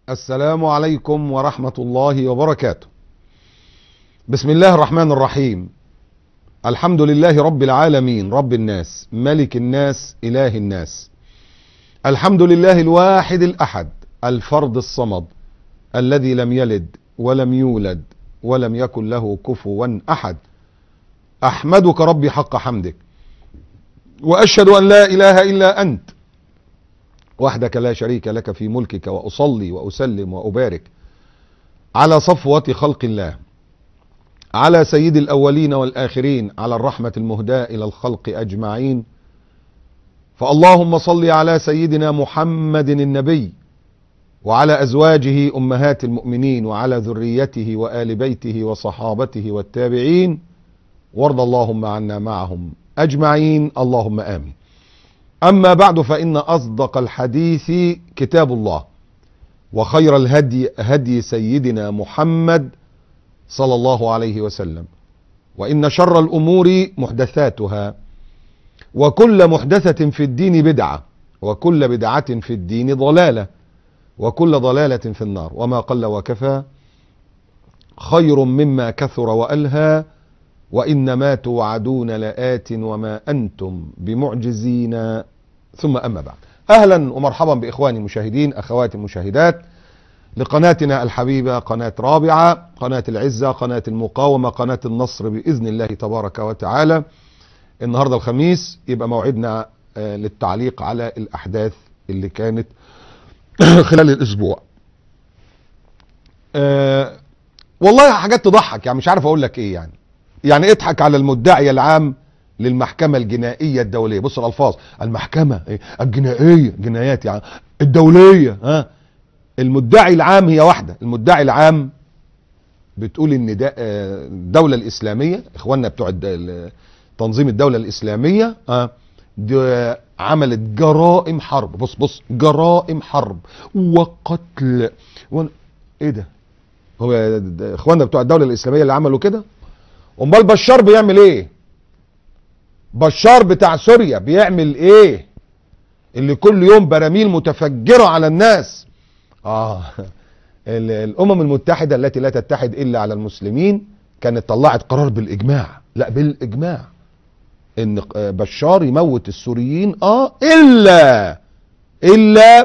السلام عليكم ورحمة الله وبركاته. بسم الله الرحمن الرحيم. الحمد لله رب العالمين، رب الناس، ملك الناس، إله الناس. الحمد لله الواحد الأحد، الفرد الصمد، الذي لم يلد ولم يولد ولم يكن له كفوا أحد. أحمدك ربي حق حمدك، وأشهد أن لا إله إلا أنت وحدك لا شريك لك في ملكك، وأصلي وأسلم وأبارك على صفوة خلق الله، على سيد الأولين والآخرين، على الرحمة المهداة إلى الخلق أجمعين. فاللهم صل على سيدنا محمد النبي، وعلى أزواجه أمهات المؤمنين، وعلى ذريته وآل بيته وصحابته والتابعين، وارض اللهم عنا معهم أجمعين، اللهم آمين. أما بعد، فإن أصدق الحديث كتاب الله، وخير الهدي هدي سيدنا محمد صلى الله عليه وسلم، وإن شر الأمور محدثاتها، وكل محدثة في الدين بدعة، وكل بدعة في الدين ضلالة، وكل ضلالة في النار. وما قل وكفى خير مما كثر وألهى، وإنما توعدون لآت وما أنتم بمعجزين. ثم أما بعد، أهلا ومرحبا بإخواني المشاهدين، أخواتي المشاهدات، لقناتنا الحبيبة، قناة رابعة، قناة العزة، قناة المقاومة، قناة النصر بإذن الله تبارك وتعالى. النهاردة الخميس، يبقى موعدنا للتعليق على الأحداث اللي كانت خلال الأسبوع. والله حاجات تضحك، يعني مش عارف أقول لك إيه. يعني اضحك على المدعي العام للمحكمة الجنائية الدولية. بص الألفاظ، المحكمة الجنائية، جنايات يعني الدولية. المدعي العام هي واحدة. المدعي العام بتقول ان ده الدولة الإسلامية، اخواننا بتوع تنظيم الدولة الإسلامية ده عملت جرائم حرب. بص جرائم حرب وقتل ايه ده؟ هو اخواننا بتوع الدولة الإسلامية اللي عملوا كده؟ امال بشار بيعمل ايه؟ بشار بتاع سوريا بيعمل ايه؟ اللي كل يوم براميل متفجرة على الناس. الامم المتحدة التي لا تتحد الا على المسلمين كانت طلعت قرار بالاجماع، لا بالاجماع، ان بشار يموت السوريين الا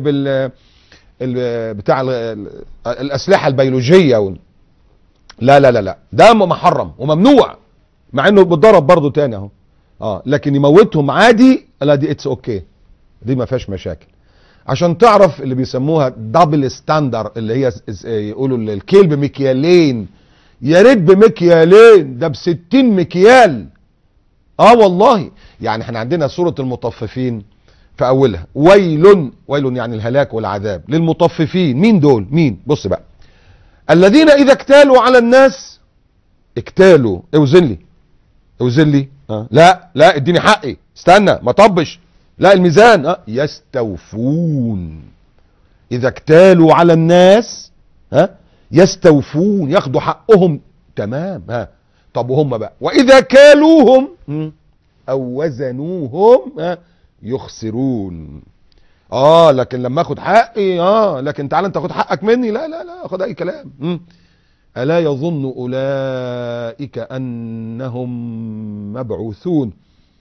بتاع الاسلحة البيولوجية. لا ده محرم وممنوع، مع انه بيتضرب برضه تاني اهو. لكن يموتهم عادي، لا دي اتس اوكي، دي ما فيهاش مشاكل. عشان تعرف اللي بيسموها دبل ستاندر، اللي هي يقولوا الكيل بمكيالين. يا ريت بمكيالين، ده ب60 مكيال. والله يعني احنا عندنا سورة المطففين في اولها ويل يعني الهلاك والعذاب للمطففين. مين دول؟ مين؟ بص بقى، الذين اذا اكتالوا على الناس اكتالوا. اوزن لي لا اديني حقي، استنى ما طبش، لا الميزان يستوفون. اذا اكتالوا على الناس يستوفون، ياخدوا حقهم تمام. طب وهم بقى واذا كالوهم او وزنوهم يخسرون. لكن لما اخد حقي لكن تعال انت خد حقك مني، لا خد اي كلام. ألا يظن أولئك أنهم مبعوثون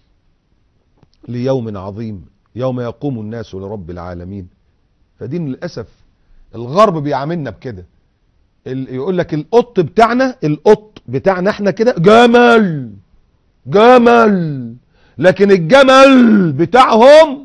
ليوم عظيم يوم يقوم الناس لرب العالمين. فدي للأسف الغرب بيعاملنا بكده. يقول لك القط بتاعنا احنا كده جمل، لكن الجمل بتاعهم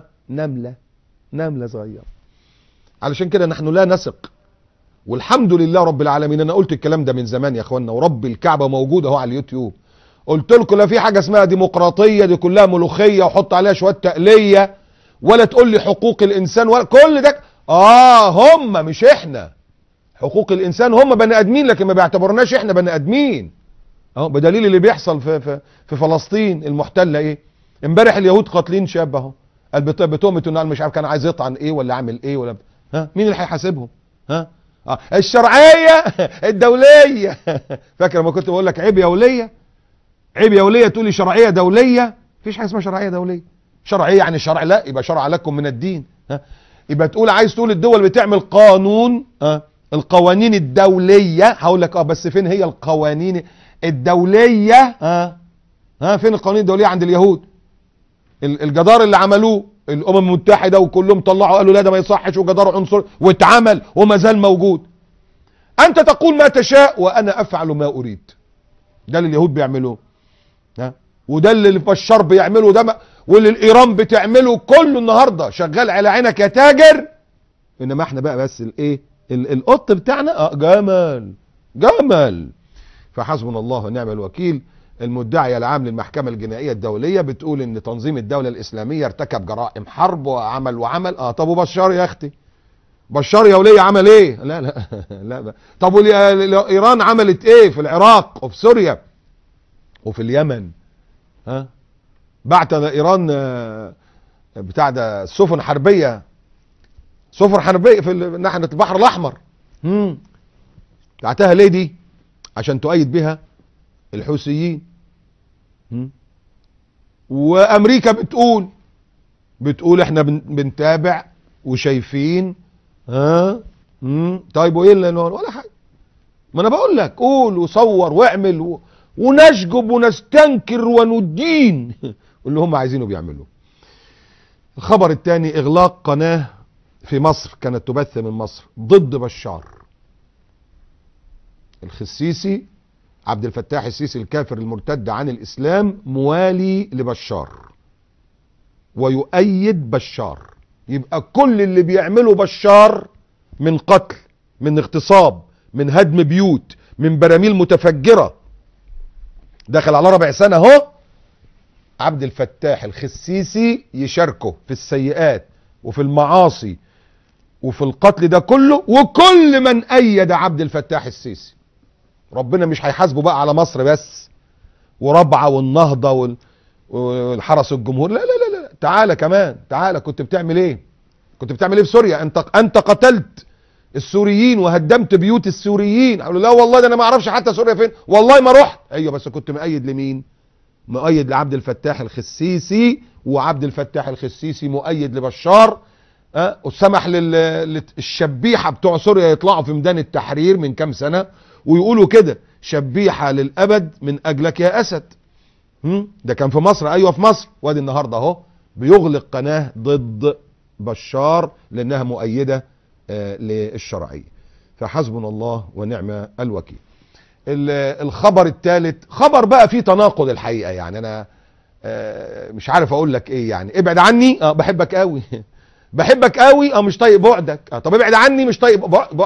نملة صغيرة. علشان كده نحن لا نثق، والحمد لله رب العالمين. انا قلت الكلام ده من زمان يا اخوانا، ورب الكعبة موجود اهو على اليوتيوب. قلت لكم لا في حاجة اسمها ديمقراطية، دي كلها ملوخية وحط عليها شوية تقلية، ولا تقول لي حقوق الانسان ولا كل ده. هم مش احنا. حقوق الانسان هم بني ادمين، لكن ما بيعتبرناش احنا بني ادمين. بدليل اللي بيحصل في فلسطين المحتلة ايه؟ امبارح اليهود قاتلين شاب اهو، بتهمة انه مش عارف كان عايز يطعن ايه ولا عامل ايه ولا مين اللي هيحاسبهم؟ الشرعية الدولية. فاكر لما كنت بقول لك عيب يا ولية تقولي شرعية دولية؟ مفيش حاجة اسمها شرعية دولية. شرعية يعني شرع، لا يبقى شرع لكم من الدين. يبقى تقول عايز تقول الدول بتعمل قانون، القوانين الدولية. هقول لك بس فين هي القوانين الدولية؟ فين القوانين الدولية عند اليهود؟ الجدار اللي عملوه الامم المتحدة وكلهم طلعوا قالوا لا ده ما يصحش وجدار عنصري، واتعمل وما زال موجود. انت تقول ما تشاء وانا افعل ما اريد. ده اللي اليهود بيعملوه، وده اللي بشار بيعمله، ده واللي الايران بتعمله كله النهارده شغال على عينك يا تاجر. انما احنا بقى بس الايه القط بتاعنا جمل جمل. فحسبنا الله ونعم الوكيل. المدعي العام للمحكمة الجنائية الدولية بتقول ان تنظيم الدولة الاسلامية ارتكب جرائم حرب وعمل طب وبشار يا اختي، بشار يا ولية عمل ايه؟ لا لا لا. طب ايران عملت ايه في العراق وفي سوريا وفي اليمن؟ بعت ايران بتاع ده سفن حربية في ناحية البحر الاحمر. بعتها ليه دي؟ عشان تؤيد بها الحوثيين. وامريكا بتقول احنا بنتابع وشايفين. طيب وايه اللي ولا حاجه؟ ما انا بقول لك قول وصور واعمل ونشجب ونستنكر وندين اللي هم عايزينه بيعملوه. الخبر الثاني اغلاق قناه في مصر كانت تبث من مصر ضد بشار. الخسيسي عبد الفتاح السيسي الكافر المرتد عن الاسلام موالي لبشار ويؤيد بشار. يبقى كل اللي بيعمله بشار من قتل، من اغتصاب، من هدم بيوت، من براميل متفجرة، داخل على 4 سنة اهو، عبد الفتاح الخسيسي يشاركه في السيئات وفي المعاصي وفي القتل ده كله. وكل من أيد عبد الفتاح السيسي ربنا مش هيحاسبه بقى على مصر بس وربعة والنهضة والحرس الجمهور، لا لا لا لا، تعالى كمان، تعالى كنت بتعمل ايه؟ كنت بتعمل ايه في سوريا؟ انت قتلت السوريين وهدمت بيوت السوريين. قالوا لا والله ده انا ما اعرفش حتى سوريا فين، والله ما رحت. ايوه بس كنت مؤيد لمين؟ مؤيد لعبد الفتاح الخسيسي، وعبد الفتاح الخسيسي مؤيد لبشار. وسمح للشبيحة بتوع سوريا يطلعوا في ميدان التحرير من كام سنة ويقولوا كده شبيحة للأبد من أجلك يا أسد. ده كان في مصر، أيوة في مصر. وادي النهاردة اهو بيغلق قناة ضد بشار لأنها مؤيدة للشرعية. فحسبنا الله ونعم الوكيل. الخبر الثالث خبر بقى فيه تناقض الحقيقة، يعني أنا مش عارف أقول لك إيه. يعني ابعد عني، بحبك قوي بحبك قوي، مش طايق بعدك. طب ابعد عني، مش طايق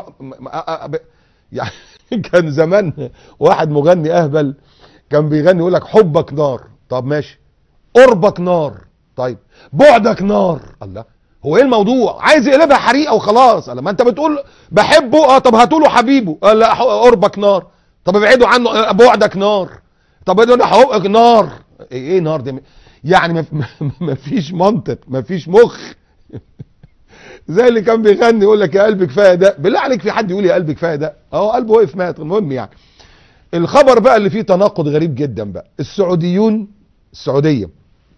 يعني كان زمان واحد مغني اهبل كان بيغني يقول لك حبك نار، طب ماشي، قربك نار، طيب بعدك نار. الله، هو ايه الموضوع؟ عايز يقلبها حريقه وخلاص. ما انت بتقول بحبه، طب هاتوا حبيبه. لا، قربك نار، طب ابعدوا عنه، بعدك نار، طب ابعدوا حبك نار. ايه نار دي؟ يعني مفيش منطق، مفيش مخ. زي اللي كان بيغني يقول لك يا قلبي كفايه ده. بالله عليك في حد يقول يا قلبي كفايه ده؟ اهو قلبه وقف مات. المهم يعني الخبر بقى اللي فيه تناقض غريب جدا بقى. السعوديه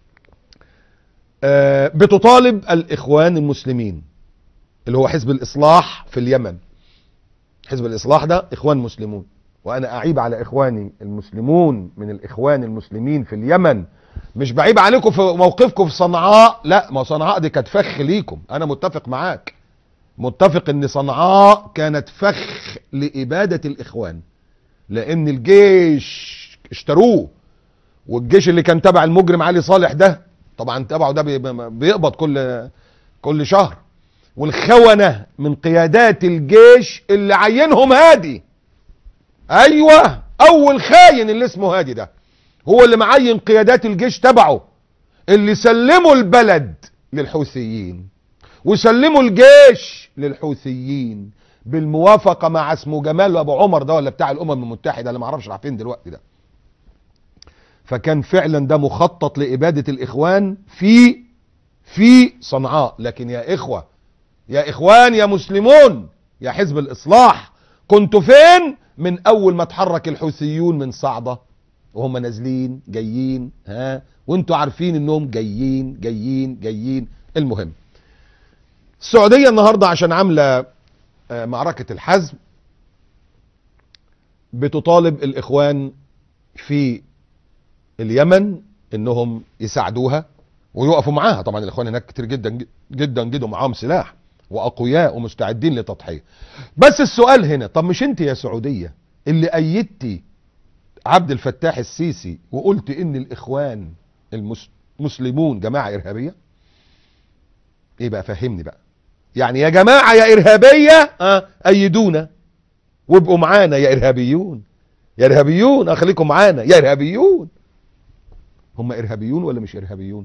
بتطالب الاخوان المسلمين اللي هو حزب الاصلاح في اليمن. حزب الاصلاح ده اخوان مسلمون، وانا اعيب على اخواني المسلمون من الاخوان المسلمين في اليمن. مش بعيب عليكم في موقفكم في صنعاء، لا، ما صنعاء دي كانت فخ ليكم، انا متفق معاك، متفق ان صنعاء كانت فخ لابادة الاخوان، لان الجيش اشتروه، والجيش اللي كان تبع المجرم علي صالح ده طبعا تبعه ده بيقبض كل شهر، والخونة من قيادات الجيش اللي عينهم هادي. ايوه، اول خاين اللي اسمه هادي ده هو اللي معين قيادات الجيش تبعه، اللي سلموا البلد للحوثيين وسلموا الجيش للحوثيين بالموافقة مع اسمه جمال ابو عمر ده، ولا بتاع الامم المتحدة اللي معرفش راح فين دلوقتي ده. فكان فعلا ده مخطط لابادة الاخوان في صنعاء. لكن يا اخوة، يا اخوان، يا مسلمون، يا حزب الاصلاح، كنتوا فين من اول ما تحرك الحوثيون من صعدة وهم نازلين جايين؟ وانتوا عارفين انهم جايين. المهم السعودية النهاردة عشان عاملة معركة الحزم، بتطالب الإخوان في اليمن انهم يساعدوها ويقفوا معاها. طبعا الإخوان هناك كتير جدا جدا جدا معاهم سلاح وأقوياء ومستعدين لتضحية. بس السؤال هنا، طب مش انت يا سعودية اللي أيدتي عبد الفتاح السيسي وقلت ان الإخوان المسلمون جماعة إرهابية؟ ايه بقى، فهمني بقى. يعني يا جماعة يا إرهابية أيدونا وابقوا معانا يا إرهابيون، يا إرهابيون خليكم معانا يا إرهابيون. هم إرهابيون ولا مش إرهابيون؟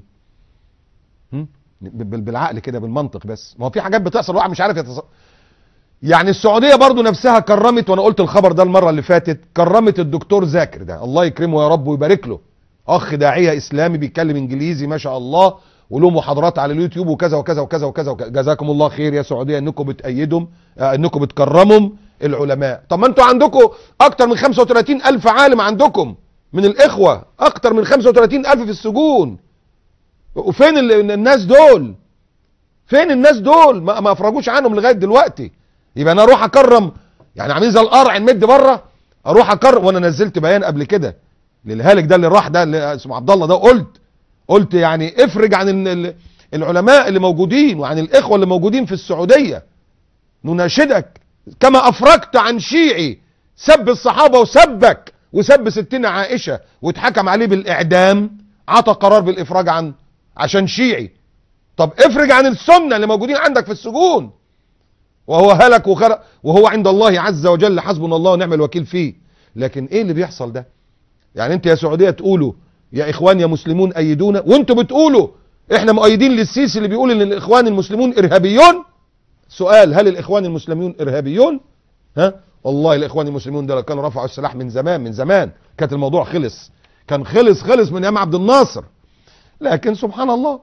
بالعقل كده، بالمنطق. بس ما هو في حاجات بتحصل واحد مش عارف يعني السعودية برضو نفسها كرمت، وانا قلت الخبر ده المرة اللي فاتت، كرمت الدكتور زاكر ده، الله يكرمه يا رب ويبارك له، اخ داعية اسلامي بيتكلم انجليزي ما شاء الله، وله محاضرات على اليوتيوب وكذا وكذا وكذا وكذا. جزاكم الله خير يا سعودية انكم بتأيدهم، انكم بتكرمهم العلماء. طب ما انتوا عندكم اكتر من 35 الف عالم عندكم من الاخوة، اكتر من 35 الف في السجون. وفين الناس دول؟ فين الناس دول؟ ما افرجوش عنهم لغاية دلوقتي. يبقى انا اروح اكرم، يعني عاملين زي القرع نمد بره، اروح اكرم. وانا نزلت بيان قبل كده للهالك ده اللي راح ده اللي اسمه عبد الله ده، قلت يعني افرج عن العلماء اللي موجودين وعن الاخوه اللي موجودين في السعوديه. نناشدك كما افرجت عن شيعي سب الصحابه وسبك وسب ستنا عائشه واتحكم عليه بالاعدام، عطى قرار بالافراج عشان شيعي. طب افرج عن السنه اللي موجودين عندك في السجون، وهو هلك وخرق، وهو عند الله عز وجل حسبنا الله ونعم الوكيل فيه. لكن ايه اللي بيحصل ده؟ يعني انت يا سعودية تقولوا يا اخوان يا مسلمون ايدونا، وانتوا بتقولوا احنا مؤيدين للسيسي اللي بيقول ان الاخوان المسلمون ارهابيون. سؤال، هل الاخوان المسلمون ارهابيون؟ والله الاخوان المسلمون ده لو كانوا رفعوا السلاح من زمان كانت الموضوع خلص، كان خلص من ايام عبد الناصر. لكن سبحان الله،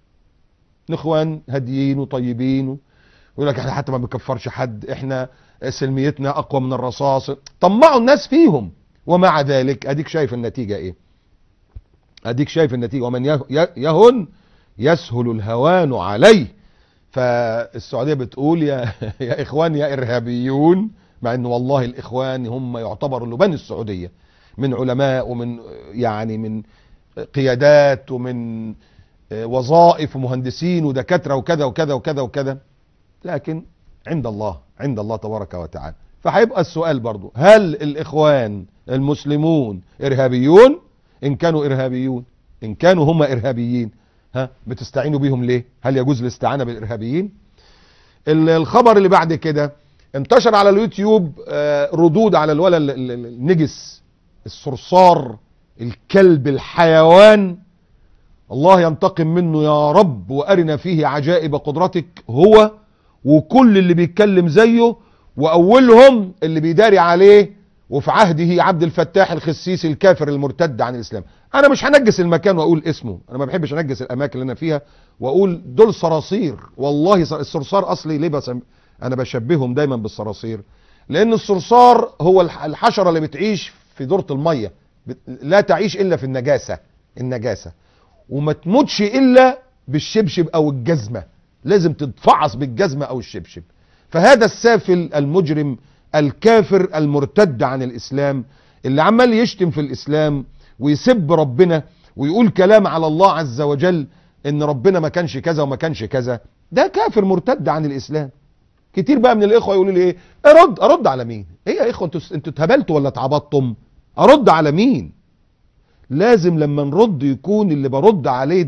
الاخوان هاديين وطيبين، ويقول لك احنا حتى ما بنكفرش حد، احنا سلميتنا اقوى من الرصاص. طمعوا الناس فيهم، ومع ذلك اديك شايف النتيجة ايه؟ اديك شايف النتيجة، ومن يهن يسهل الهوان عليه. فالسعودية بتقول يا اخوان يا ارهابيون، مع ان والله الاخوان هم يعتبروا لبان السعودية، من علماء ومن يعني من قيادات ومن وظائف ومهندسين ودكاترة وكذا وكذا وكذا وكذا. لكن عند الله تبارك وتعالى. فهيبقى السؤال برضو، هل الإخوان المسلمون إرهابيون؟ إن كانوا إرهابيون، إن كانوا هم إرهابيين، بتستعينوا بيهم ليه؟ هل يجوز الاستعانة بالإرهابيين؟ الخبر اللي بعد كده انتشر على اليوتيوب ردود على الولد النجس الصرصار الكلب الحيوان، الله ينتقم منه يا رب وأرنا فيه عجائب قدرتك، هو وكل اللي بيتكلم زيه، واولهم اللي بيداري عليه وفي عهده عبد الفتاح الخسيسي الكافر المرتد عن الاسلام. انا مش هنجس المكان واقول اسمه، انا ما بحبش انجس الاماكن اللي انا فيها واقول دول صراصير. والله الصرصار اصلي ليه انا بشبههم دايما بالصراصير، لان الصرصار هو الحشرة اللي بتعيش في دورة المية، لا تعيش الا في النجاسة، وما تموتش الا بالشبشب او الجزمة، لازم تتفعص بالجزمة او الشبشب. فهذا السافل المجرم الكافر المرتد عن الاسلام اللي عمال يشتم في الاسلام ويسب ربنا ويقول كلام على الله عز وجل ان ربنا ما كانش كذا وما كانش كذا، ده كافر مرتد عن الاسلام. كتير بقى من الاخوة يقولوا لي ايه، ارد على مين؟ ايه يا اخوة انتوا اتهبلتوا ولا اتعبطتم؟ ارد على مين؟ لازم لما نرد يكون اللي برد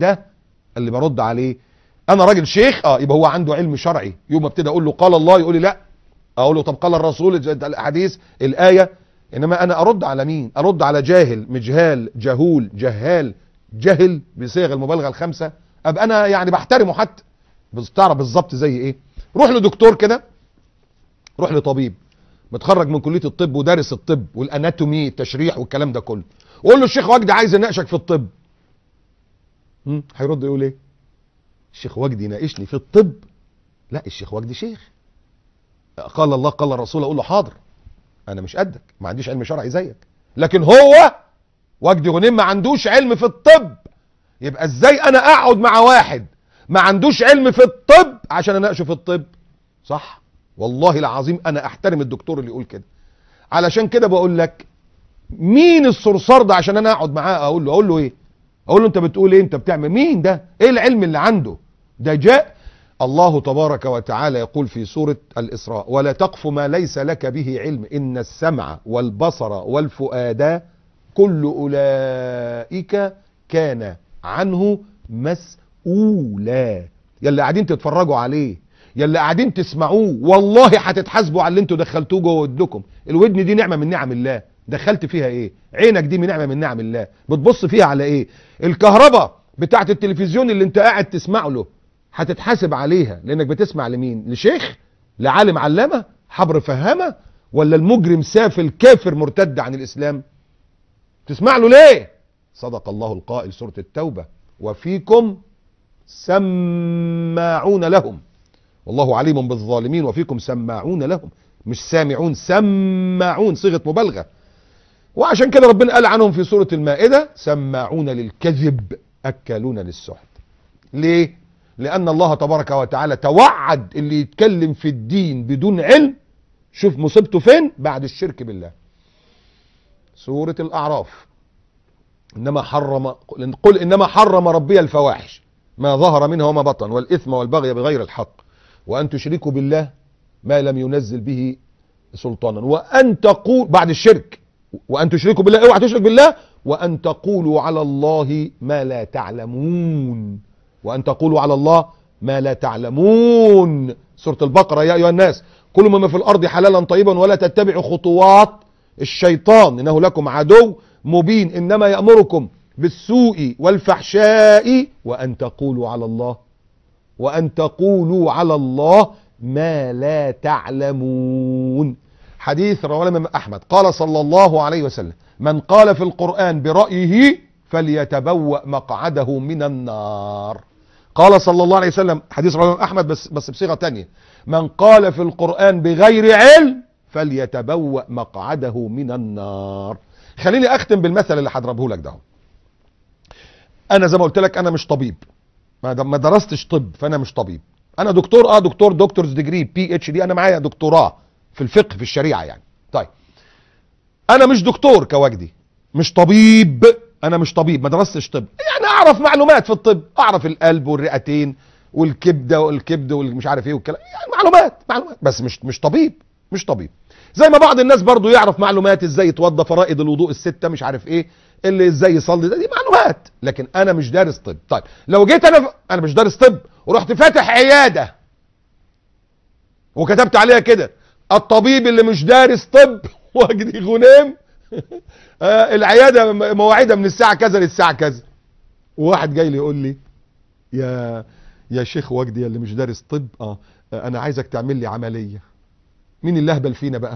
عليه انا راجل شيخ، يبقى هو عنده علم شرعي. يوم ما ابتدي اقول له قال الله يقول لي لا، اقول له طب قال الرسول، الحديث، الايه. انما انا ارد على مين؟ ارد على جاهل، مجهال، جهول، جهال، جهل بصيغ المبالغه الخمسه، ابقى انا يعني بحترمه حتى. تعرف بالظبط زي ايه؟ روح لدكتور كده، روح لطبيب متخرج من كليه الطب ودارس الطب والاناتومي التشريح والكلام ده كله، وقول له الشيخ وجدي عايز يناقشك في الطب. هيرد يقول ايه؟ الشيخ وجدي يناقشني في الطب؟ لا، الشيخ وجدي شيخ، قال الله قال الرسول، اقول له حاضر، انا مش قدك، ما عنديش علم شرعي زيك. لكن هو وجدي غنيم ما عندوش علم في الطب، يبقى ازاي انا اقعد مع واحد ما عندوش علم في الطب عشان اناقشه في الطب. صح والله العظيم انا احترم الدكتور اللي يقول كده. علشان كده بقول لك مين الصرصار ده عشان انا اقعد معاه اقول له ايه؟ اقول له انت بتقول ايه؟ انت بتعمل مين ده؟ ايه العلم اللي عنده ده؟ جاء الله تبارك وتعالى يقول في سورة الإسراء: ولا تقف ما ليس لك به علم إن السمع والبصر والفؤاد كل أولئك كان عنه مسؤولا. يلي قاعدين تتفرجوا عليه، يلي قاعدين تسمعوه، والله هتتحاسبوا على اللي انتوا دخلتوه جوه ودنكم. الودن دي نعمة من نعم الله، دخلت فيها ايه؟ عينك دي من نعمة من نعم الله، بتبص فيها على ايه؟ الكهرباء بتاعت التلفزيون اللي انت قاعد تسمع له هتتحاسب عليها، لانك بتسمع لمين؟ لشيخ؟ لعالم علامة؟ حبر فهامة؟ ولا المجرم سافل كافر مرتد عن الاسلام؟ تسمع له ليه؟ صدق الله القائل سورة التوبة: وفيكم سماعون لهم والله عليم بالظالمين. وفيكم سماعون لهم، مش سامعون، سماعون، صيغة مبالغة. وعشان كده ربنا قال عنهم في سورة المائدة: سماعون للكذب أكالون للسحت. ليه؟ لأن الله تبارك وتعالى توعد اللي يتكلم في الدين بدون علم، شوف مصيبته فين؟ بعد الشرك بالله. سورة الأعراف: قل إنما حرم ربي الفواحش ما ظهر منها وما بطن والإثم والبغي بغير الحق وأن تشركوا بالله ما لم ينزل به سلطانا وأن تقول بعد الشرك، وأن تشركوا بالله، اوعى تشرك بالله، وأن تقولوا على الله ما لا تعلمون، وأن تقولوا على الله ما لا تعلمون. سورة البقرة: يا أيها الناس كلوا مما في الأرض حلالا طيبا ولا تتبعوا خطوات الشيطان إنه لكم عدو مبين إنما يأمركم بالسوء والفحشاء وأن تقولوا على الله ما لا تعلمون. حديث رواه الإمام أحمد قال صلى الله عليه وسلم: من قال في القرآن برأيه فليتبوأ مقعده من النار. قال صلى الله عليه وسلم، حديث رواه الإمام أحمد بس بصيغة تانية: من قال في القرآن بغير علم فليتبوأ مقعده من النار. خليني أختم بالمثل اللي هضربه لك ده. أنا زي ما قلت لك أنا مش طبيب، ما درستش طب، فأنا مش طبيب. أنا دكتور، دكتورز ديجري PhD، أنا معايا دكتوراه في الفقه في الشريعة يعني. طيب أنا مش دكتور كوجدي، مش طبيب، أنا مش طبيب، ما درستش طب، يعني أعرف معلومات في الطب، أعرف القلب والرئتين والكبدة والمش عارف إيه والكلام، يعني معلومات بس مش طبيب. زي ما بعض الناس برضو يعرف معلومات ازاي يتوضى، فرائض الوضوء الستة، مش عارف ايه، اللي ازاي يصلي، دي معلومات، لكن انا مش دارس طب. طيب لو جيت انا مش دارس طب ورحت فاتح عيادة وكتبت عليها كده: الطبيب اللي مش دارس طب وجدي غنيم العيادة مواعيدها من الساعة كذا للساعة كذا، وواحد جاي لي يقول لي: يا شيخ وجدي اللي مش دارس طب انا عايزك تعمل لي عملية. مين اللي اهبل فينا بقى؟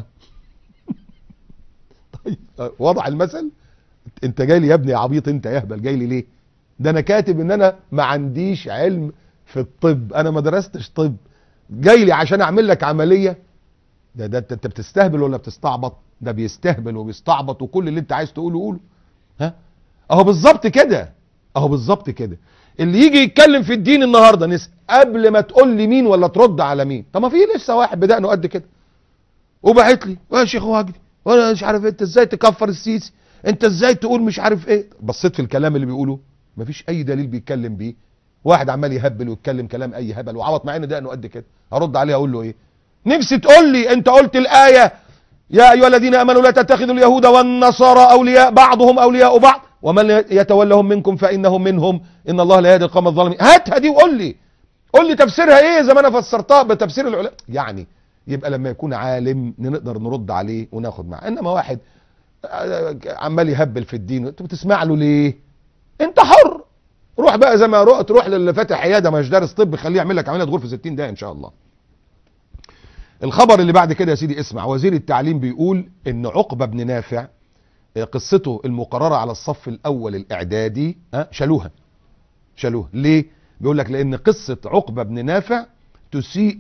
طيب وضع المثل. انت جاي لي يا ابني يا عبيط، انت يا اهبل جاي لي ليه؟ ده انا كاتب ان انا ما عنديش علم في الطب، انا ما درستش طب، جاي لي عشان اعمل لك عملية؟ ده انت بتستهبل ولا بتستعبط؟ ده بيستهبل وبيستعبط، وكل اللي انت عايز تقوله قوله. ها اهو بالظبط كده. اللي يجي يتكلم في الدين النهارده قبل ما تقول لي مين ولا ترد على مين. طب ما في لسه واحد بدأنه قد كده وبعت لي: يا شيخ وجدي وانا مش عارف انت ازاي تكفر السيسي، انت ازاي تقول مش عارف ايه. بصيت في الكلام اللي بيقوله مفيش اي دليل بيتكلم بيه، واحد عمال يهبل ويتكلم كلام اي هبل وعبط، مع ان ده انه قد كده. ارد عليه اقول له ايه؟ نفسي تقول لي انت قلت الايه: يا ايها الذين امنوا لا تتخذوا اليهود والنصارى اولياء بعضهم اولياء بعض ومن يتولهم منكم فانهم منهم ان الله لا يهدي القوم الظالمين. هاتها دي وقول لي تفسيرها ايه زي ما انا فسرتها بتفسير العلماء. يعني يبقى لما يكون عالم نقدر نرد عليه وناخد معاه، انما واحد عمال يهبل في الدين انت بتسمع له ليه؟ انت حر، روح بقى زي ما تروح للي فاتح عياده مش دارس طب، خليه يعمل لك عمليه تغور في 60 دقيقه ان شاء الله. الخبر اللي بعد كده يا سيدي اسمع: وزير التعليم بيقول ان عقبة بن نافع قصته المقررة على الصف الاول الاعدادي شالوها. ليه؟ بيقول لك لان قصة عقبة بن نافع تسيء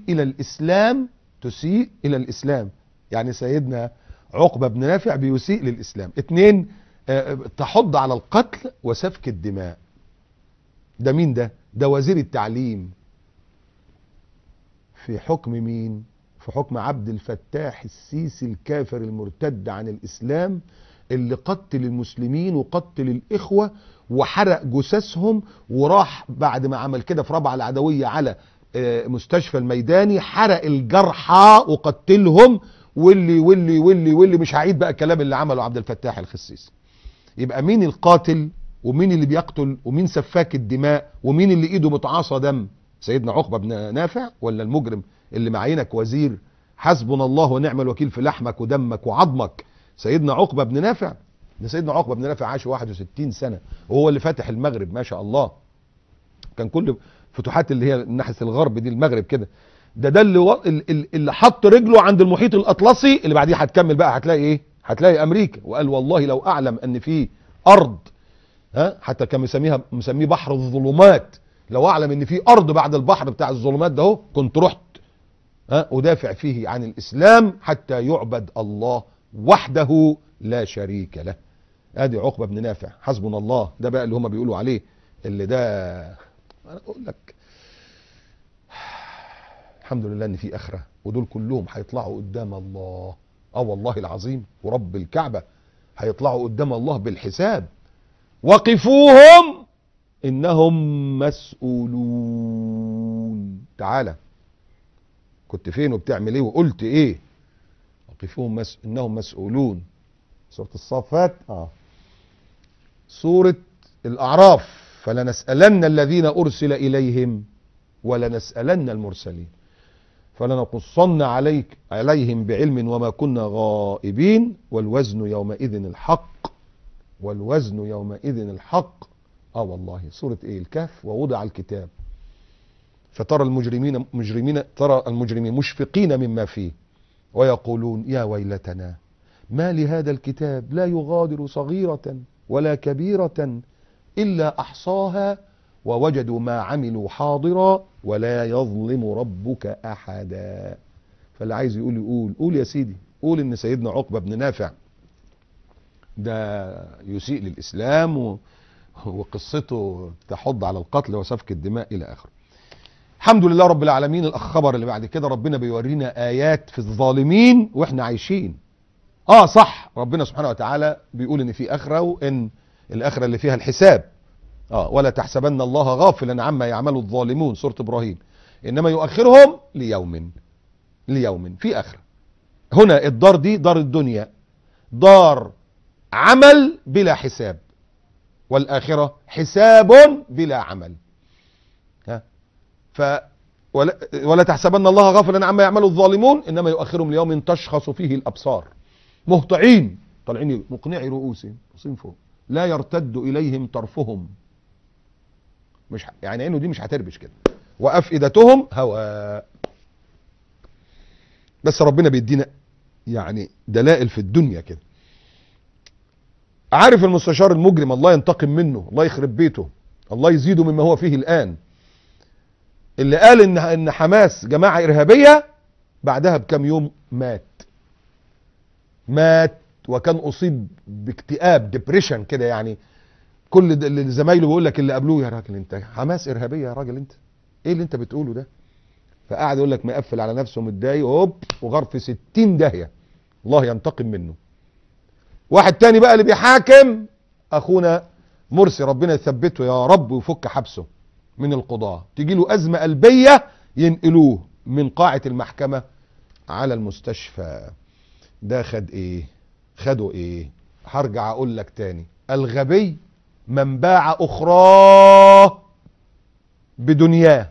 الى الاسلام، يعني سيدنا عقبة بن نافع بيسيء للاسلام. 2 تحض على القتل وسفك الدماء. ده مين ده ده وزير التعليم في حكم مين؟ في حكم عبد الفتاح السيسي الكافر المرتد عن الإسلام، اللي قتل المسلمين وقتل الإخوة وحرق جثثهم، وراح بعد ما عمل كده في رابعة العدوية على مستشفى الميداني حرق الجرحى وقتلهم، واللي مش هعيد بقى الكلام اللي عمله عبد الفتاح الخسيسي. يبقى مين القاتل ومين اللي بيقتل ومين سفاك الدماء ومين اللي ايده متعاصى دم؟ سيدنا عقبة بن نافع ولا المجرم اللي معينك وزير حسبنا الله ونعم الوكيل في لحمك ودمك وعظمك سيدنا عقبة بن نافع؟ ده سيدنا عقبة بن نافع عاش 61 سنة وهو اللي فاتح المغرب ما شاء الله. كان كل فتوحات اللي هي ناحية الغرب دي المغرب كده، ده اللي حط رجله عند المحيط الأطلسي اللي بعديه هتكمل بقى هتلاقي ايه؟ هتلاقي امريكا. وقال والله لو اعلم ان في ارض، حتى كان مسميه بحر الظلمات، لو اعلم ان في ارض بعد البحر بتاع الظلمات ده اهو كنت رحت ادافع فيه عن الاسلام حتى يعبد الله وحده لا شريك له. ادي عقبة بن نافع حسبنا الله، ده بقى اللي هم بيقولوا عليه اللي ده. انا اقول لك الحمد لله ان في اخره، ودول كلهم هيطلعوا قدام الله. والله العظيم ورب الكعبة هيطلعوا قدام الله بالحساب. وقفوهم انهم مسؤولون. تعالى كنت فين وبتعمل ايه وقلت ايه؟ وقفوهم انهم مسؤولون. سورة الصافات سورة الاعراف فلنسألن الذين ارسل اليهم ولنسألن المرسلين فلنقصن عليهم بعلم وما كنا غائبين والوزن يومئذ الحق. والوزن يومئذ الحق. والله سورة ايه؟ الكهف. ووضع الكتاب فترى المجرمين مشفقين مما فيه ويقولون يا ويلتنا ما لهذا الكتاب لا يغادر صغيرة ولا كبيرة إلا أحصاها ووجدوا ما عملوا حاضرا ولا يظلم ربك أحدا. فاللي عايز يقول قول يا سيدي، قول ان سيدنا عقبة بن نافع ده يسيء للإسلام وقصته تحض على القتل وسفك الدماء إلى آخره. الحمد لله رب العالمين. الخبر اللي بعد كده ربنا بيورينا آيات في الظالمين وإحنا عايشين. صح، ربنا سبحانه وتعالى بيقول إن في آخرة، وإن الآخرة اللي فيها الحساب. ولا تحسبن الله غافلا عما يعمل الظالمون، سورة إبراهيم. إنما يؤخرهم ليوم في آخرة. هنا الدار دي دار الدنيا دار عمل بلا حساب، والآخرة حساب بلا عمل. ولا تحسبن الله غافلا عما يعمل الظالمون إنما يؤخرهم ليوم تشخص فيه الأبصار مهطعين طالعين مقنعي رؤوسهم فوق لا يرتد إليهم طرفهم. مش يعني عينه دي مش هتربش كده، وأفئدتهم هواء. بس ربنا بيدينا يعني دلائل في الدنيا كده. عارف المستشار المجرم الله ينتقم منه، الله يخرب بيته، الله يزيده مما هو فيه الآن، اللي قال ان حماس جماعة إرهابية، بعدها بكم يوم مات وكان أصيب باكتئاب ديبريشن كده. يعني كل اللي زمايله بيقول لك اللي قبلوه يا راجل انت حماس إرهابية يا راجل، انت ايه اللي انت بتقوله ده؟ فقعد يقول لك مقفل على نفسه متضايق وغار في 60 داهية، الله ينتقم منه. واحد تاني بقى اللي بيحاكم اخونا مرسي، ربنا يثبته يا رب ويفك حبسه من القضاء، تيجي له أزمة قلبية ينقلوه من قاعة المحكمة على المستشفى. ده خدوا ايه؟ هرجع اقول لك تاني، الغبي من باع اخراه بدنياه.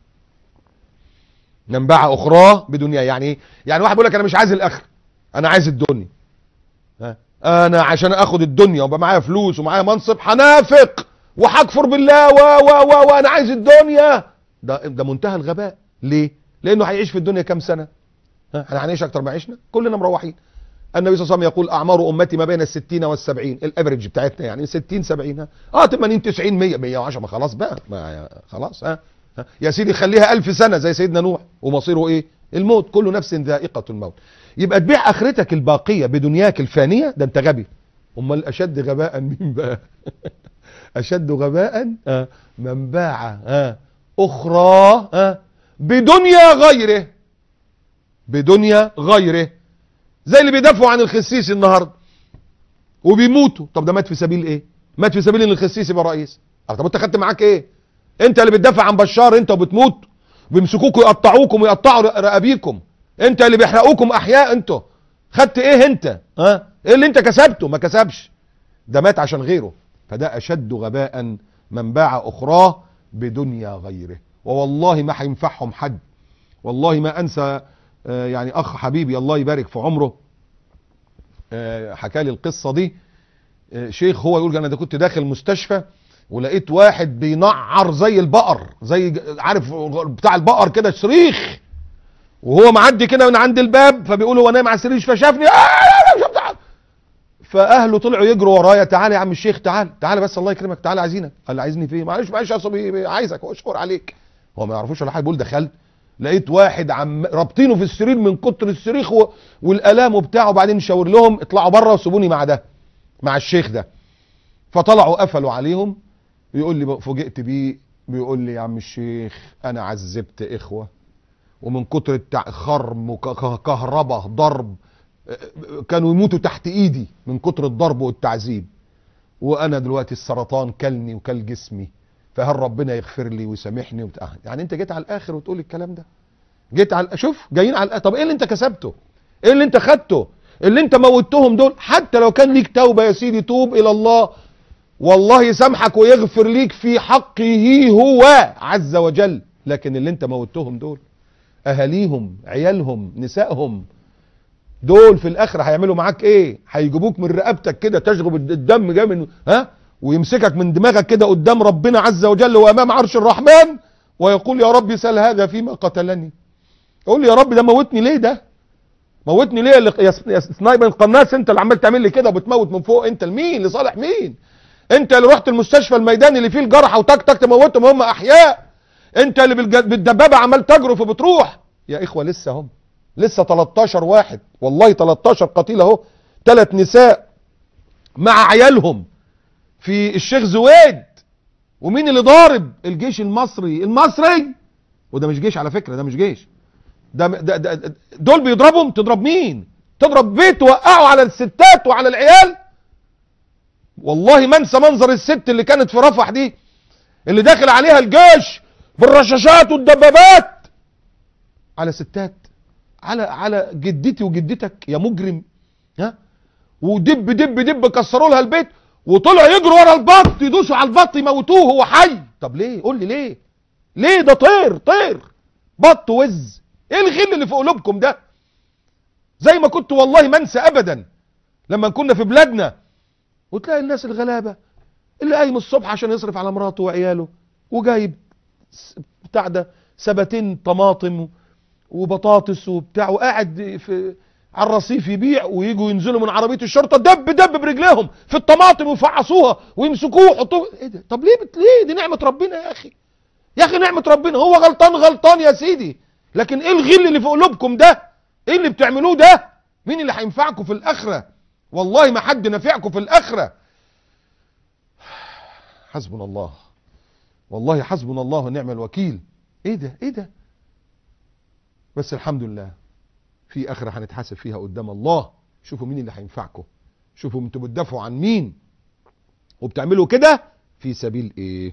من باع اخراه بدنياه يعني ايه؟ يعني واحد بيقول لك انا مش عايز الاخر، انا عايز الدنيا. انا عشان اخد الدنيا ويبقى معايا فلوس ومعايا منصب هنافق وهكفر بالله وانا عايز الدنيا. ده منتهى الغباء. ليه؟ لانه هيعيش في الدنيا كام سنة؟ احنا هنعيش اكتر ما عشنا، كلنا مروحين. النبي صلى الله عليه وسلم يقول اعمار امتي ما بين 60 و70، الافريج بتاعتنا يعني 60 70 80 90 100 110. ما خلاص بقى، ما خلاص يا سيدي خليها 1000 سنة زي سيدنا نوح، ومصيره ايه؟ الموت. كل نفس ذائقة الموت. يبقى تبيع اخرتك الباقية بدنياك الفانية، ده انت غبي. امال اشد غباء مين بقى؟ اشد غباء من باع اخرى بدنيا غيره، بدنيا غيره. زي اللي بيدافعوا عن الخسيس النهارده وبيموتوا. طب ده مات في سبيل ايه؟ مات في سبيل ان الخسيس يبقى رئيس. طب انت خدت معاك ايه؟ انت اللي بتدافع عن بشار انت وبتموت، بيمسكوكوا يقطعوكم ويقطعوا رقابيكم، انت اللي بيحرقوكم احياء. انتوا خدت ايه انت؟ ايه اللي انت كسبته؟ ما كسبش، ده مات عشان غيره. فده اشد غباء من باع اخراه بدنيا غيره. ووالله ما هينفعهم حد، والله ما انسى. يعني اخ حبيبي الله يبارك في عمره حكى لي القصه دي. شيخ هو يقول انا ده كنت داخل مستشفى ولقيت واحد بينعر زي البقر، زي عارف بتاع البقر كده، صريخ، وهو معدي كده من عند الباب، فبيقول هو نايم على السرير فشافني فاهله طلعوا يجروا ورايا، تعالى يا عم الشيخ، تعالى بس الله يكرمك، تعالى عايزينك. قال لي عايزني فين؟ معلش يا صبي عايزك، هو اشكر عليك. هو ما يعرفوش ولا حاجه. بيقول دخلت لقيت واحد رابطينه في السرير من كتر الصريخ والالام وبتاعه، وبعدين شاور لهم اطلعوا بره وسيبوني مع ده، مع الشيخ ده. فطلعوا قفلوا عليهم. بيقول لي فوجئت بيه، بيقول لي يا عم الشيخ انا عذبت اخوه، ومن كتر خرم وكهرباء ضرب كانوا يموتوا تحت ايدي من كتر الضرب والتعذيب، وانا دلوقتي السرطان كلني وكل جسمي، فهل ربنا يغفر لي ويسامحني يعني انت جيت على الاخر وتقول الكلام ده؟ جيت على شوف جايين على طب ايه اللي انت كسبته؟ ايه اللي انت خدته؟ اللي انت موتهم دول، حتى لو كان ليك توبه يا سيدي توب الى الله، والله يسامحك ويغفر ليك في حقه هو عز وجل. لكن اللي انت موتهم دول، اهاليهم، عيالهم، نسائهم، دول في الاخر هيعملوا معاك ايه؟ هيجيبوك من رقبتك كده تشغب الدم جاي من ويمسكك من دماغك كده قدام ربنا عز وجل وامام عرش الرحمن، ويقول يا رب سل هذا فيما قتلني. قول لي يا رب ده موتني ليه؟ ده موتني ليه يا سنايبر القناص؟ انت اللي عمال تعمل لي كده وبتموت من فوق. انت لمين؟ لصالح مين؟ انت اللي رحت المستشفى الميداني اللي فيه الجرحى وتك تك تموتهم هم احياء. انت اللي بالدبابه عمال تجرف وبتروح. يا اخوه لسه هم، لسه 13 واحد، والله 13 قتيل اهو، 3 نساء مع عيالهم في الشيخ زويد. ومين اللي ضارب؟ الجيش المصري وده مش جيش على فكره، ده مش جيش، ده دول بيضربهم. تضرب مين؟ تضرب بيت توقعوا على الستات وعلى العيال. والله ما انسى منظر الست اللي كانت في رفح دي، اللي داخل عليها الجيش بالرشاشات والدبابات على ستات، على جدتي وجدتك يا مجرم. ودب دب دب كسروا لها البيت، وطلعوا يجروا ورا البط يدوسوا على البط يموتوه هو حي. طب ليه؟ قول لي ليه؟ ده طير بط وز. ايه الغل اللي في قلوبكم ده؟ زي ما كنت والله ما انسى ابدا لما كنا في بلادنا وتلاقي الناس الغلابه اللي قايم الصبح عشان يصرف على مراته وعياله، وجايب بتاع ده سبتين طماطم وبطاطس وبتاع، وقاعد على الرصيف يبيع، ويجوا ينزلوا من عربيه الشرطه دب برجليهم في الطماطم ويفعصوها ويمسكوه ويحطوه. ايه ده؟ طب ليه؟ دي نعمه ربنا يا اخي. يا اخي نعمه ربنا. هو غلطان يا سيدي، لكن ايه الغل اللي في قلوبكم ده؟ ايه اللي بتعملوه ده؟ مين اللي هينفعكم في الاخره؟ والله ما حد نفعكم في الاخره. حسبنا الله، والله حسبنا الله ونعم الوكيل. ايه ده؟ بس الحمد لله في اخره هنتحاسب فيها قدام الله. شوفوا مين اللي هينفعكم، شوفوا انتوا بتدافعوا عن مين وبتعملوا كده في سبيل ايه.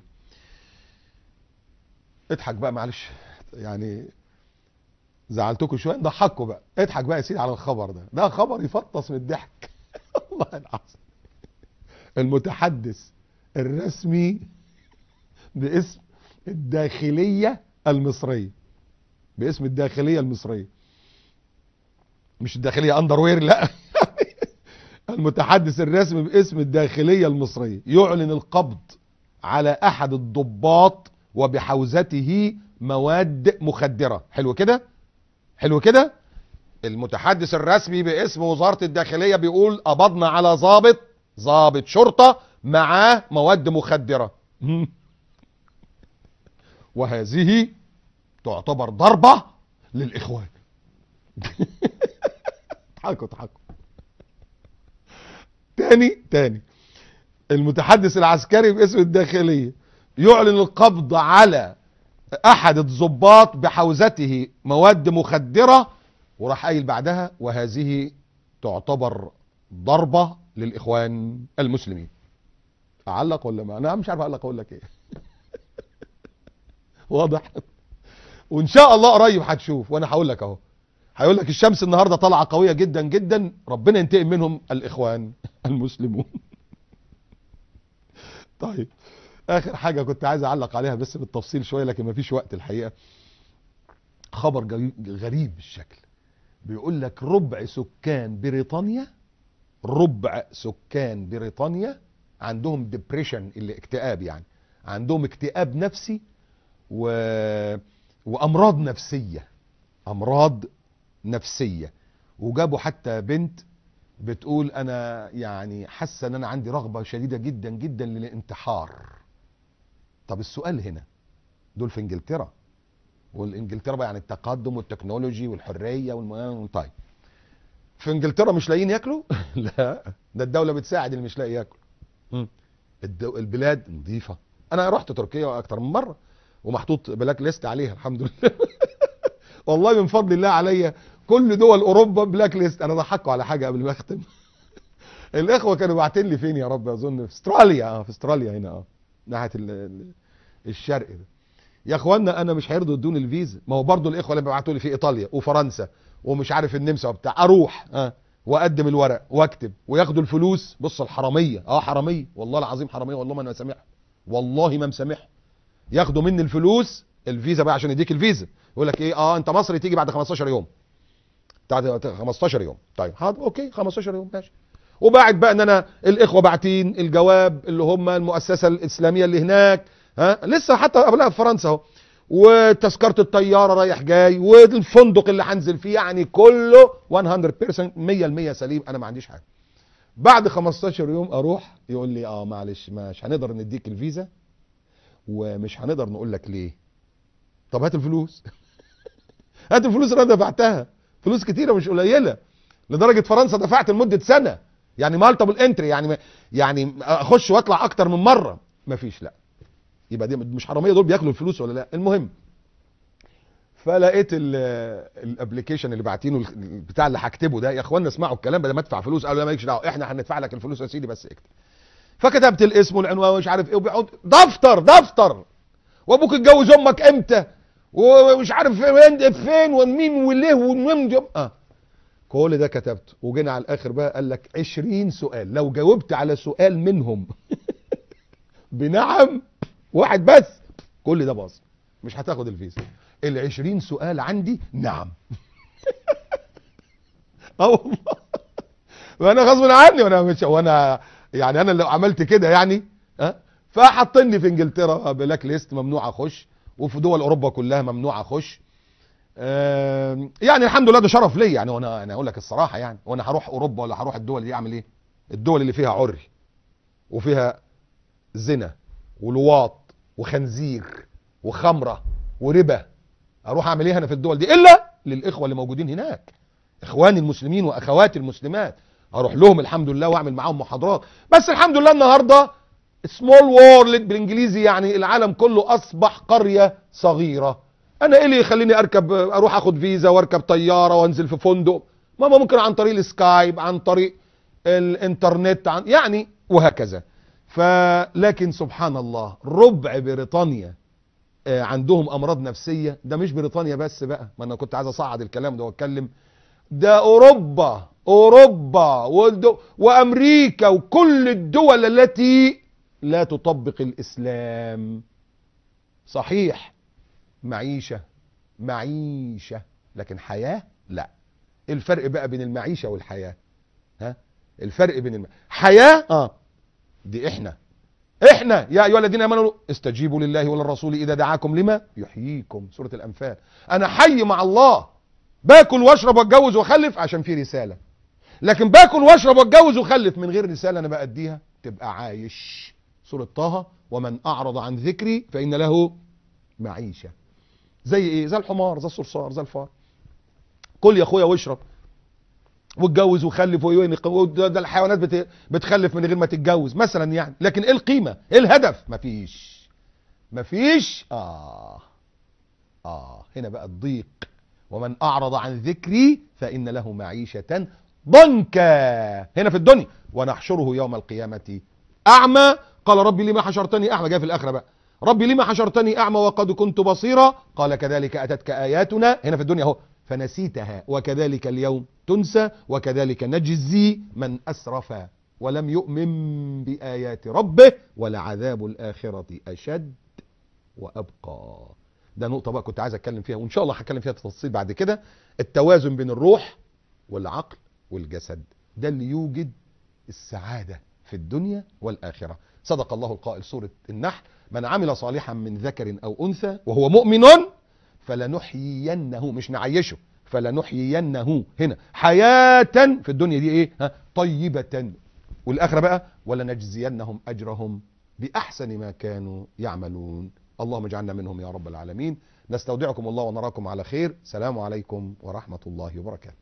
اضحك بقى معلش، يعني زعلتكم شويه، ضحكوا بقى. اضحك بقى يا سيدي على الخبر ده خبر يفطس من الضحك. والله العظيم. المتحدث الرسمي باسم الداخليه المصريه، باسم الداخليه المصريه، مش الداخليه اندروير، لا. المتحدث الرسمي باسم الداخليه المصريه يعلن القبض على احد الضباط وبحوزته مواد مخدره. حلو كده. المتحدث الرسمي باسم وزاره الداخليه بيقول قبضنا على ضابط شرطه معاه مواد مخدره. وهذه تعتبر ضربه للاخوان. اضحكوا. تاني المتحدث العسكري باسم الداخلية يعلن القبض على احد الضباط بحوزته مواد مخدرة، وراح قايل بعدها وهذه تعتبر ضربة للاخوان المسلمين. اعلق ولا ما؟ انا مش عارف اعلق اقول لك ايه. واضح. وان شاء الله قريب هتشوف، وانا هقول لك اهو، هيقول لك الشمس النهارده طالعه قويه جدا جدا، ربنا ينتقم منهم الاخوان المسلمون. طيب اخر حاجه كنت عايز اعلق عليها بس بالتفصيل شويه، لكن مفيش وقت الحقيقه. خبر غريب الشكل، بيقول لك ربع سكان بريطانيا عندهم ديبريشن، اللي اكتئاب يعني، عندهم اكتئاب نفسي وامراض نفسيه. وجابوا حتى بنت بتقول انا يعني حاسه ان انا عندي رغبه شديده جدا جدا للانتحار. طب السؤال هنا، دول في انجلترا، والانجلترا بقى يعني التقدم والتكنولوجي والحريه طيب في انجلترا مش لاقيين ياكلوا؟ لا، ده الدوله بتساعد اللي مش لاقي ياكل. البلاد نظيفه. انا رحت تركيا اكتر من مره ومحطوط بلاك ليست عليها الحمد لله. والله من فضل الله عليا كل دول اوروبا بلاك ليست. انا ضحكوا على حاجه قبل ما اختم. الاخوه كانوا باعتين لي فين يا رب، اظن في استراليا. في استراليا هنا ناحيه الشرق ده. يا اخوانا انا مش هيرضوا يدوني الفيزا، ما هو برضو الاخوه اللي بيبعتوا لي في ايطاليا وفرنسا ومش عارف النمسا وبتاع، اروح واقدم الورق واكتب وياخدوا الفلوس. بص الحراميه، حراميه والله العظيم، حراميه والله ما انا مسامحهم، والله ما مسامحهم. ياخدوا مني الفلوس، الفيزا بقى عشان يديك الفيزا، يقول لك ايه انت مصري تيجي بعد 15 يوم. بعد 15 يوم طيب حاضر اوكي 15 يوم ماشي. وبعد بقى ان انا الاخوه باعتين الجواب اللي هم المؤسسه الاسلاميه اللي هناك، لسه حتى قبلها في فرنسا اهو، وتذكره الطياره رايح جاي والفندق اللي هنزل فيه، يعني كله 100% 100% سليم، انا ما عنديش حاجه. بعد 15 يوم اروح يقول لي معلش مش هنقدر نديك الفيزا ومش هنقدر نقول لك ليه. طب هات الفلوس. هات الفلوس اللي انا دفعتها، فلوس كتيره مش قليله، لدرجه فرنسا دفعت لمده سنه، يعني مالتيبل انتري، يعني اخش واطلع اكتر من مره. مفيش. لا يبقى دي مش حراميه، دول بياكلوا الفلوس ولا لا؟ المهم فلقيت الابلكيشن اللي باعتينه بتاع اللي هكتبه ده، يا اخوانا اسمعوا الكلام بدل ما ادفع فلوس. قالوا لا مالكش دعوه، احنا هندفع لك الفلوس يا سيدي بس اكتب. فكتبت الاسم والعنوان ومش عارف ايه، وبيقعد دفتر وابوك اتجوز امك امتى ومش عارف فين ومين وليه ومين كل ده كتبته. وجينا على الاخر بقى قال لك 20 سؤال، لو جاوبت على سؤال منهم بنعم واحد بس كل ده باظ، مش هتاخد الفيزا. ال20 سؤال عندي نعم. والله وانا غصب عني، وانا يعني انا لو عملت كده يعني فحطني في انجلترا بلاك ليست، ممنوع اخش، وفي دول اوروبا كلها ممنوع اخش. يعني الحمد لله ده شرف ليا يعني، وانا اقول لك الصراحه يعني، وانا هروح اوروبا ولا هروح الدول دي اعمل ايه؟ الدول اللي فيها عري وفيها زنا ولواط وخنزير وخمره وربا، اروح اعمل ايه انا في الدول دي؟ الا للاخوه اللي موجودين هناك، اخواني المسلمين واخواتي المسلمات، اروح لهم الحمد لله واعمل معاهم محاضرات. بس الحمد لله النهارده سمول وورلد بالانجليزي، يعني العالم كله اصبح قريه صغيره. انا ايه اللي يخليني اروح اخد فيزا واركب طياره وانزل في فندق؟ ما ممكن عن طريق السكايب، عن طريق الانترنت، يعني وهكذا. لكن سبحان الله ربع بريطانيا عندهم امراض نفسيه. ده مش بريطانيا بس بقى، ما انا كنت عايز اصعد الكلام ده واتكلم، ده اوروبا وامريكا وكل الدول التي لا تطبق الاسلام. صحيح معيشه لكن حياه لا. الفرق بقى بين المعيشه والحياه، الفرق بين حياه دي احنا يا ايها الذين امنوا استجيبوا لله وللرسول اذا دعاكم لما يحييكم، سوره الانفال. انا حي مع الله، باكل واشرب واتجوز واخلف عشان في رساله، لكن باكل واشرب واتجوز واخلف من غير رساله انا باديها تبقى عايش. سوره طه ومن اعرض عن ذكري فان له معيشه. زي ايه؟ زي الحمار، زي الصرصار، زي الفار. كل يا اخويا واشرب واتجوز وخلف ده الحيوانات بتخلف من غير ما تتجوز مثلا يعني. لكن ايه القيمة؟ ايه الهدف؟ مفيش. هنا بقى الضيق. ومن اعرض عن ذكري فان له معيشة ضنكا هنا في الدنيا ونحشره يوم القيامة اعمى. قال ربي لما حشرتني اعمى. جاء في الاخرة بقى ربي لما حشرتني اعمى وقد كنت بصيرا قال كذلك اتتك اياتنا هنا في الدنيا اهو فنسيتها وكذلك اليوم تنسى وكذلك نجزي من اسرف ولم يؤمن بآيات ربه ولعذاب الآخرة أشد وأبقى. ده نقطة بقى كنت عايز أتكلم فيها وإن شاء الله هتكلم فيها تفصيل بعد كده. التوازن بين الروح والعقل والجسد ده اللي يوجد السعادة في الدنيا والآخرة. صدق الله القائل سورة النحل من عمل صالحا من ذكر أو أنثى وهو مؤمن فلنحيينه مش نعيشه فلنحيينه هنا حياة في الدنيا دي ايه طيبة والآخرة بقى ولنجزينهم أجرهم بأحسن ما كانوا يعملون. اللهم اجعلنا منهم يا رب العالمين. نستودعكم الله ونراكم على خير. سلام عليكم ورحمة الله وبركاته.